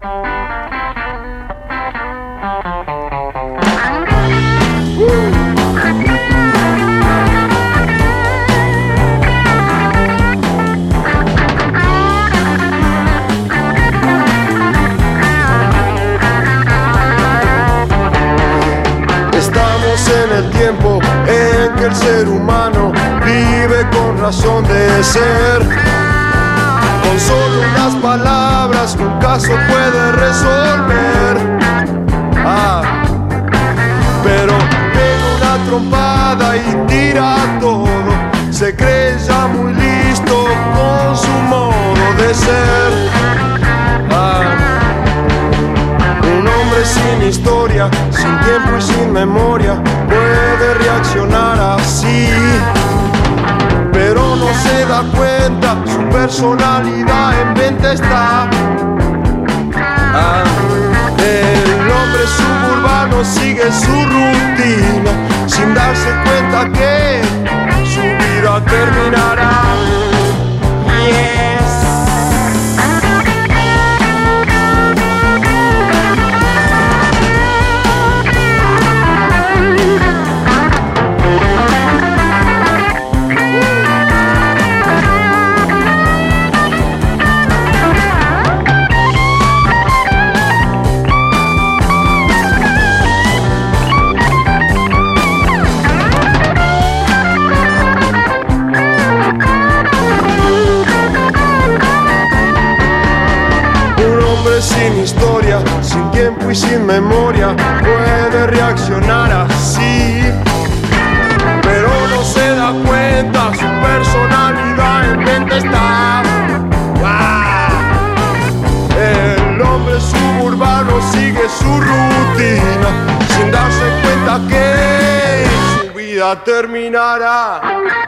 Estamos en el tiempo en que el ser humano vive con razón de ser. Con solo unas palabras un caso puede resolver. Pero pega una trompada y tira todo. Se cree ya muy listo con su modo de ser. Un hombre sin historia, sin tiempo y sin memoria, puede reaccionar así, pero no se da cuenta, su personalidad en venta está. El hombre suburbano sigue su rutina, sin darse cuenta que su vida terminará. Sin historia, sin tiempo y sin memoria, puede reaccionar así, pero no se da cuenta, su personalidad en venta está. El hombre suburbano sigue su rutina, sin darse cuenta que su vida terminará.